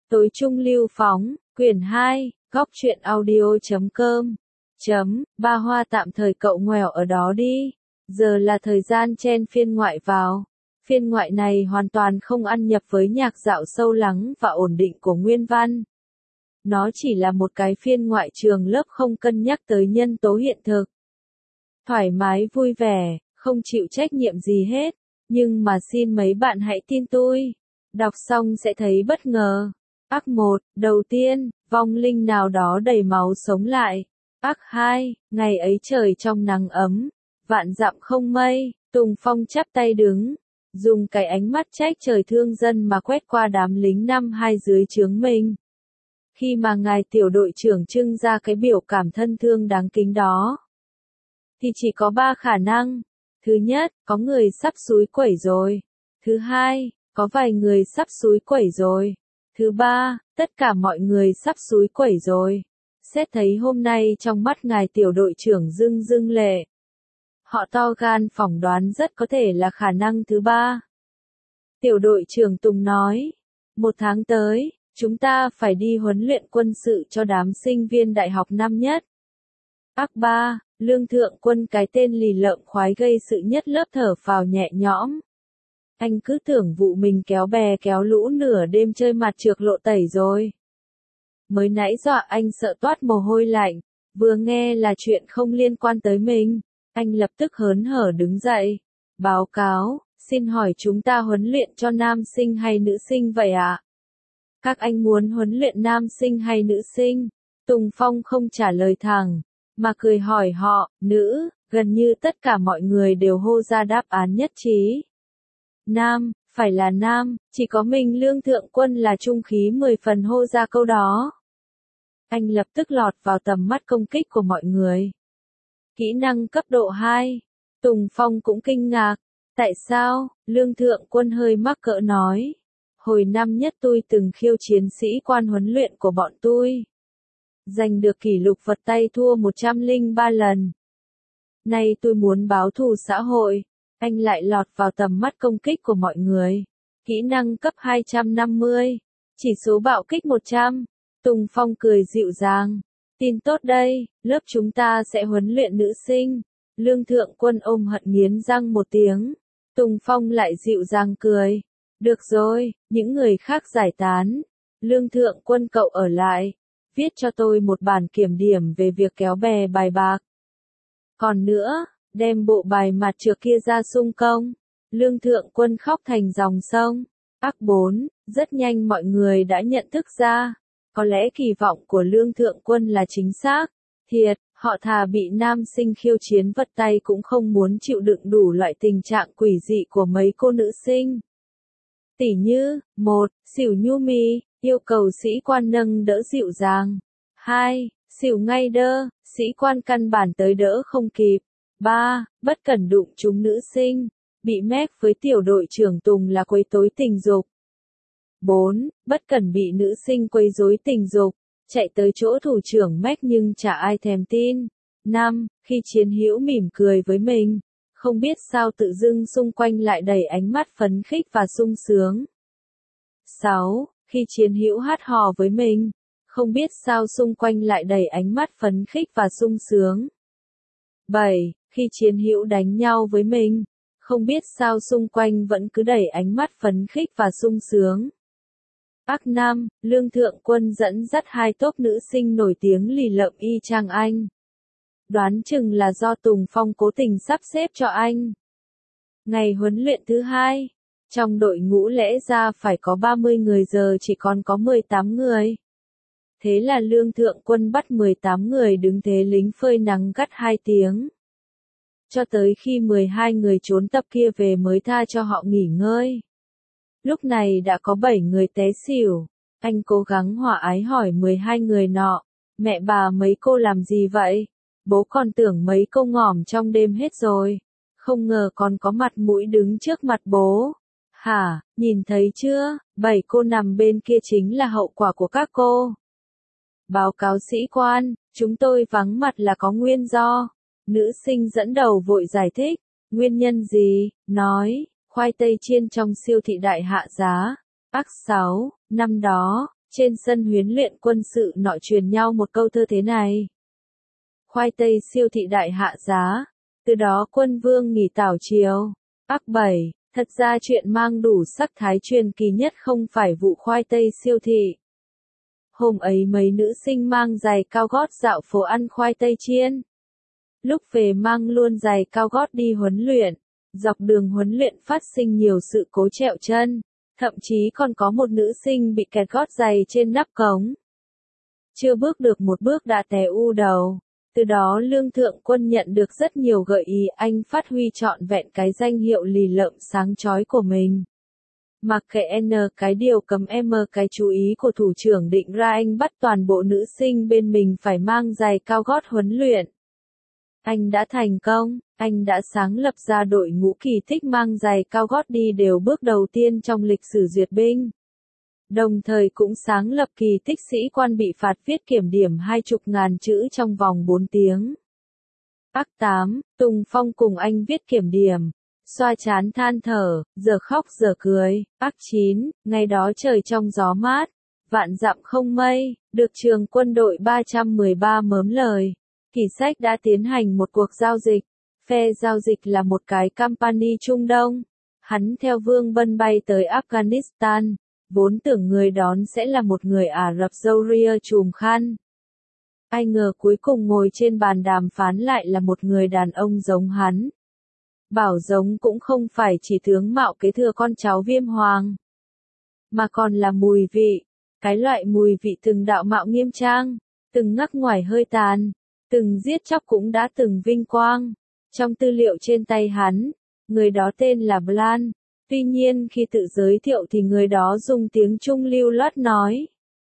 Tối trung lưu phóng, quyển 2, góc truyện audio.com. Ba Hoa tạm thời cậu ngoẻo ở đó đi. Giờ là thời gian chen phiên ngoại vào. Phiên ngoại này hoàn toàn không ăn nhập với nhạc dạo sâu lắng và ổn định của Nguyên Văn. Nó chỉ là một cái phiên ngoại trường lớp không cân nhắc tới nhân tố hiện thực. Thoải mái vui vẻ, không chịu trách nhiệm gì hết. Nhưng mà xin mấy bạn hãy tin tôi. Đọc xong sẽ thấy bất ngờ. Ác 1, đầu tiên, vong linh nào đó đầy máu sống lại. Ác 2, ngày ấy trời trong nắng ấm, vạn dặm không mây, Tùng Phong chắp tay đứng, dùng cái ánh mắt trách trời thương dân mà quét qua đám lính năm hai dưới trướng mình. Khi mà ngài tiểu đội trưởng trưng ra cái biểu cảm thân thương đáng kính đó, thì chỉ có 3 khả năng. Thứ nhất, có người sắp xúi quẩy rồi. Thứ hai, có vài người sắp xúi quẩy rồi. Thứ ba, tất cả mọi người sắp xúi quẩy rồi. Xét thấy hôm nay trong mắt ngài tiểu đội trưởng rưng rưng lệ. Họ to gan phỏng đoán rất có thể là khả năng thứ ba. Tiểu đội trưởng Tùng nói, 1 tháng tới, chúng ta phải đi huấn luyện quân sự cho đám sinh viên đại học năm nhất. Ác 3, Lương Thượng Quân cái tên lì lợm khoái gây sự nhất lớp thở phào nhẹ nhõm. Anh cứ tưởng vụ mình kéo bè kéo lũ nửa đêm chơi mặt trược lộ tẩy rồi. Mới nãy dọa anh sợ toát mồ hôi lạnh, vừa nghe là chuyện không liên quan tới mình, anh lập tức hớn hở đứng dậy. Báo cáo, xin hỏi chúng ta huấn luyện cho nam sinh hay nữ sinh vậy ạ? Các anh muốn huấn luyện nam sinh hay nữ sinh? Tùng Phong không trả lời thẳng, mà cười hỏi họ, nữ, gần như tất cả mọi người đều hô ra đáp án nhất trí. Nam, phải là nam, chỉ có mình Lương Thượng Quân là trung khí 10 phần hô ra câu đó. Anh lập tức lọt vào tầm mắt công kích của mọi người. Kỹ năng cấp độ 2. Tùng Phong cũng kinh ngạc. Tại sao? Lương Thượng Quân hơi mắc cỡ nói. Hồi năm nhất tôi từng khiêu chiến sĩ quan huấn luyện của bọn tôi. Giành được kỷ lục vật tay thua 103 lần. Nay tôi muốn báo thù xã hội. Anh lại lọt vào tầm mắt công kích của mọi người. Kỹ năng cấp 250. Chỉ số bạo kích 100. Tùng Phong cười dịu dàng. Tin tốt đây, lớp chúng ta sẽ huấn luyện nữ sinh. Lương Thượng Quân ôm hận nghiến răng một tiếng. Tùng Phong lại dịu dàng cười. Được rồi, những người khác giải tán. Lương Thượng Quân cậu ở lại. Viết cho tôi một bản kiểm điểm về việc kéo bè bài bạc. Còn nữa, đem bộ bài mặt trược kia ra xung công. Lương Thượng Quân khóc thành dòng sông. Ác 4, rất nhanh mọi người đã nhận thức ra. Có lẽ kỳ vọng của Lương Thượng Quân là chính xác. Thiệt, họ thà bị nam sinh khiêu chiến vật tay cũng không muốn chịu đựng đủ loại tình trạng quỷ dị của mấy cô nữ sinh. Tỉ như, 1, xỉu nhu mì, yêu cầu sĩ quan nâng đỡ dịu dàng. 2, xỉu ngay đơ, sĩ quan căn bản tới đỡ không kịp. 3, bất cẩn đụng trúng nữ sinh, bị mép với tiểu đội trưởng Tùng là quấy rối tình dục. 4, bất cẩn bị nữ sinh quấy rối tình dục, chạy tới chỗ thủ trưởng mách nhưng chả ai thèm tin. 5, khi Chiến Hữu mỉm cười với mình, không biết sao tự dưng xung quanh lại đầy ánh mắt phấn khích và sung sướng. 6, khi Chiến Hữu hát hò với mình, không biết sao xung quanh lại đầy ánh mắt phấn khích và sung sướng. 7, khi Chiến Hữu đánh nhau với mình, không biết sao xung quanh vẫn cứ đầy ánh mắt phấn khích và sung sướng. Ác 5, Lương Thượng Quân dẫn dắt 2 tốp nữ sinh nổi tiếng lì lợm y chang anh. Đoán chừng là do Tùng Phong cố tình sắp xếp cho anh. Ngày huấn luyện thứ 2, trong đội ngũ lẽ ra phải có 30 người giờ chỉ còn có 18 người. Thế là Lương Thượng Quân bắt 18 người đứng thế lính phơi nắng gắt 2 tiếng. Cho tới khi 12 người trốn tập kia về mới tha cho họ nghỉ ngơi. Lúc này đã có 7 người té xỉu. Anh cố gắng hòa ái hỏi 12 người nọ, mẹ bà mấy cô làm gì vậy? Bố còn tưởng mấy cô ngỏm trong đêm hết rồi. Không ngờ còn có mặt mũi đứng trước mặt bố. Hả, nhìn thấy chưa, 7 cô nằm bên kia chính là hậu quả của các cô. Báo cáo sĩ quan, chúng tôi vắng mặt là có nguyên do. Nữ sinh dẫn đầu vội giải thích. Nguyên nhân gì? Nói, khoai tây chiên trong siêu thị đại hạ giá. Ác 6, năm đó, Trên sân huấn luyện quân sự nọ truyền nhau một câu thơ thế này. Khoai tây siêu thị đại hạ giá, từ đó quân vương nghỉ tảo triều. Ác 7, thật ra chuyện mang đủ sắc thái truyền kỳ nhất không phải vụ khoai tây siêu thị. Hôm ấy mấy nữ sinh mang giày cao gót dạo phố ăn khoai tây chiên. Lúc về mang luôn giày cao gót đi huấn luyện, dọc đường huấn luyện phát sinh nhiều sự cố trẹo chân, thậm chí còn có một nữ sinh bị kẹt gót giày trên nắp cống. Chưa bước được một bước đã té u đầu. Từ đó Lương Thượng Quân nhận được rất nhiều gợi ý, anh phát huy trọn vẹn cái danh hiệu lì lợm sáng chói của mình. Mặc kệ N cái điều cấm M cái chú ý của thủ trưởng định ra, anh bắt toàn bộ nữ sinh bên mình phải mang giày cao gót huấn luyện. Anh đã thành công, anh đã sáng lập ra đội ngũ kỳ tích mang giày cao gót đi đều bước đầu tiên trong lịch sử duyệt binh. Đồng thời cũng sáng lập kỳ tích sĩ quan bị phạt viết kiểm điểm 20.000 chữ trong vòng 4 tiếng. Ác 8, Tùng Phong cùng anh viết kiểm điểm, xoa chán than thở, giờ khóc giờ cười. Ác 9, ngày đó trời trong gió mát, vạn dặm không mây, được trường quân đội 313 mớm lời. Kỷ Sách đã tiến hành một cuộc giao dịch. Phe giao dịch là một cái company Trung Đông. Hắn theo Vương Bân bay tới Afghanistan. Vốn tưởng người đón sẽ là một người Ả Rập râu ria trùm khăn. Ai ngờ cuối cùng ngồi trên bàn đàm phán lại là một người đàn ông giống hắn. Bảo giống cũng không phải chỉ tướng mạo kế thừa con cháu Viêm Hoàng, mà còn là mùi vị. Cái loại mùi vị từng đạo mạo nghiêm trang, từng ngắc ngoài hơi tàn, từng giết chóc cũng đã từng vinh quang. Trong tư liệu trên tay hắn, người đó tên là Blan. Tuy nhiên khi tự giới thiệu thì người đó dùng tiếng Trung lưu loát nói.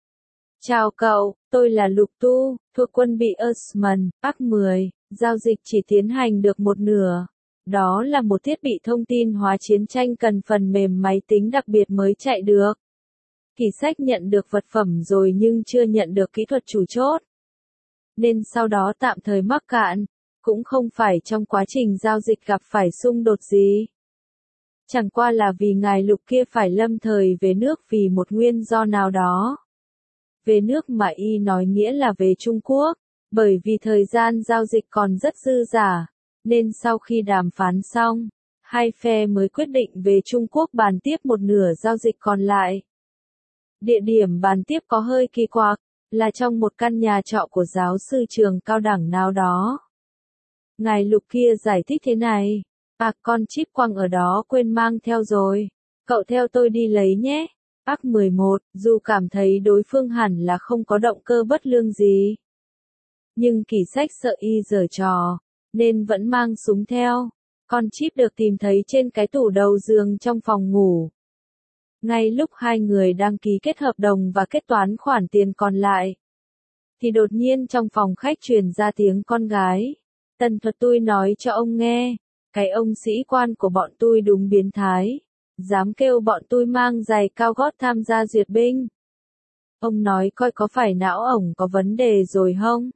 Chào cậu, tôi là Lục Tu, thuộc quân bị Osman. Ác 10, giao dịch chỉ tiến hành được một nửa. Đó là một thiết bị thông tin hóa chiến tranh cần phần mềm máy tính đặc biệt mới chạy được. Kỷ Sách nhận được vật phẩm rồi nhưng chưa nhận được kỹ thuật chủ chốt. Nên sau đó tạm thời mắc cạn, cũng không phải trong quá trình giao dịch gặp phải xung đột gì. Chẳng qua là vì ngài Lục kia phải lâm thời về nước vì một nguyên do nào đó. Về nước mà y nói nghĩa là về Trung Quốc, bởi vì thời gian giao dịch còn rất dư dả, nên sau khi đàm phán xong, hai phe mới quyết định về Trung Quốc bàn tiếp một nửa giao dịch còn lại. Địa điểm bàn tiếp có hơi kỳ quặc, là trong một căn nhà trọ của giáo sư trường cao đẳng nào đó. Ngài Lục kia giải thích thế này. Con chip quăng ở đó quên mang theo rồi. Cậu theo tôi đi lấy nhé. Ác 11, dù cảm thấy đối phương hẳn là không có động cơ bất lương gì. Nhưng Kỷ Sách sợ y giở trò, nên vẫn mang súng theo. Con chip được tìm thấy trên cái tủ đầu giường trong phòng ngủ. Ngay lúc hai người đang ký kết hợp đồng và kết toán khoản tiền còn lại, thì đột nhiên trong phòng khách truyền ra tiếng con gái. Tần Thuật tôi nói cho ông nghe. Cái ông sĩ quan của bọn tôi đúng biến thái, dám kêu bọn tôi mang giày cao gót tham gia duyệt binh. Ông nói coi có phải não ổng có vấn đề rồi không?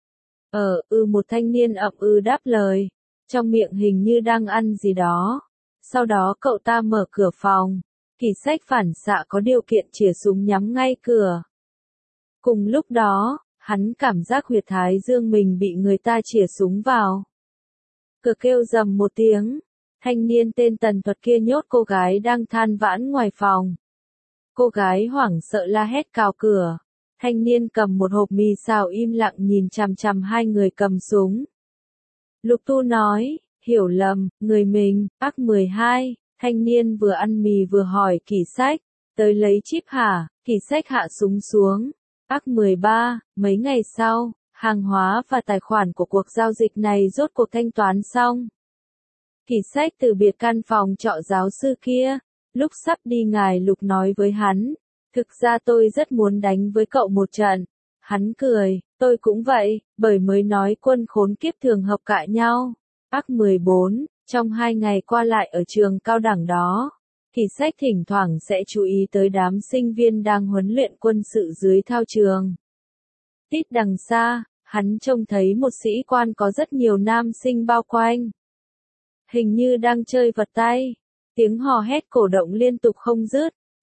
Một thanh niên ậm đáp lời, trong miệng hình như đang ăn gì đó. Sau đó cậu ta mở cửa phòng, Kỷ Sách phản xạ có điều kiện chĩa súng nhắm ngay cửa. Cùng lúc đó, hắn cảm giác huyệt thái dương mình bị người ta chĩa súng vào. Cửa kêu rầm một tiếng, thanh niên tên Tần Thuật kia nhốt cô gái đang than vãn ngoài phòng. Cô gái hoảng sợ la hét cào cửa, thanh niên cầm một hộp mì xào im lặng nhìn chằm chằm hai người cầm súng. Lục Tu nói, hiểu lầm, người mình. Ác 12, thanh niên vừa ăn mì vừa hỏi Kỷ Sách, tới lấy chip hả? Kỷ Sách hạ súng xuống. Ác 13, mấy ngày sau, hàng hóa và tài khoản của cuộc giao dịch này rốt cuộc thanh toán xong. Kỷ Sách từ biệt căn phòng trọ giáo sư kia. Lúc sắp đi ngài Lục nói với hắn, thực ra tôi rất muốn đánh với cậu một trận. Hắn cười, tôi cũng vậy, bởi mới nói quân khốn kiếp thường hợp cãi nhau. Ác 14, trong 2 ngày qua lại ở trường cao đẳng đó, Kỷ Sách thỉnh thoảng sẽ chú ý tới đám sinh viên đang huấn luyện quân sự dưới thao trường. Tít đằng xa, hắn trông thấy một sĩ quan có rất nhiều nam sinh bao quanh. Hình như đang chơi vật tay. Tiếng hò hét cổ động liên tục không dứt.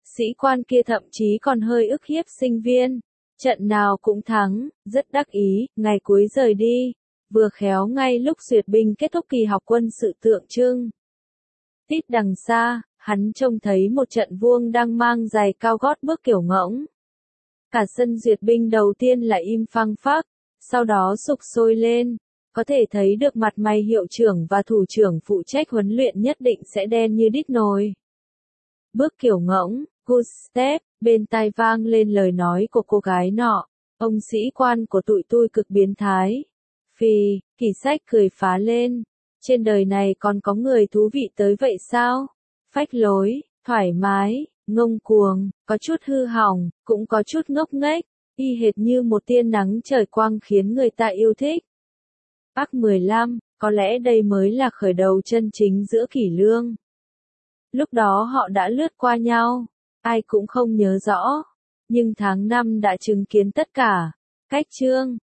Sĩ quan kia thậm chí còn hơi ức hiếp sinh viên. Trận nào cũng thắng, rất đắc ý, ngày cuối rời đi. Vừa khéo ngay lúc duyệt binh kết thúc kỳ học quân sự tượng trưng. Tít đằng xa, hắn trông thấy một trận vuông đang mang giày cao gót bước kiểu ngỗng. Cả sân duyệt binh đầu tiên là im phăng phắc, sau đó sục sôi lên. Có thể thấy được mặt mày hiệu trưởng và thủ trưởng phụ trách huấn luyện nhất định sẽ đen như đít nồi. Bước kiểu ngỗng, good step, bên tai vang lên lời nói của cô gái nọ. Ông sĩ quan của tụi tôi cực biến thái. Phì, Kỳ Sách cười phá lên. Trên đời này còn có người thú vị tới vậy sao? Phách lối, thoải mái, ngông cuồng, có chút hư hỏng, cũng có chút ngốc nghếch, y hệt như một tia nắng trời quang khiến người ta yêu thích. Bắc 15, có lẽ đây mới là khởi đầu chân chính giữa Kỷ Lương. Lúc đó họ đã lướt qua nhau, ai cũng không nhớ rõ, nhưng tháng 5 đã chứng kiến tất cả. Cách chương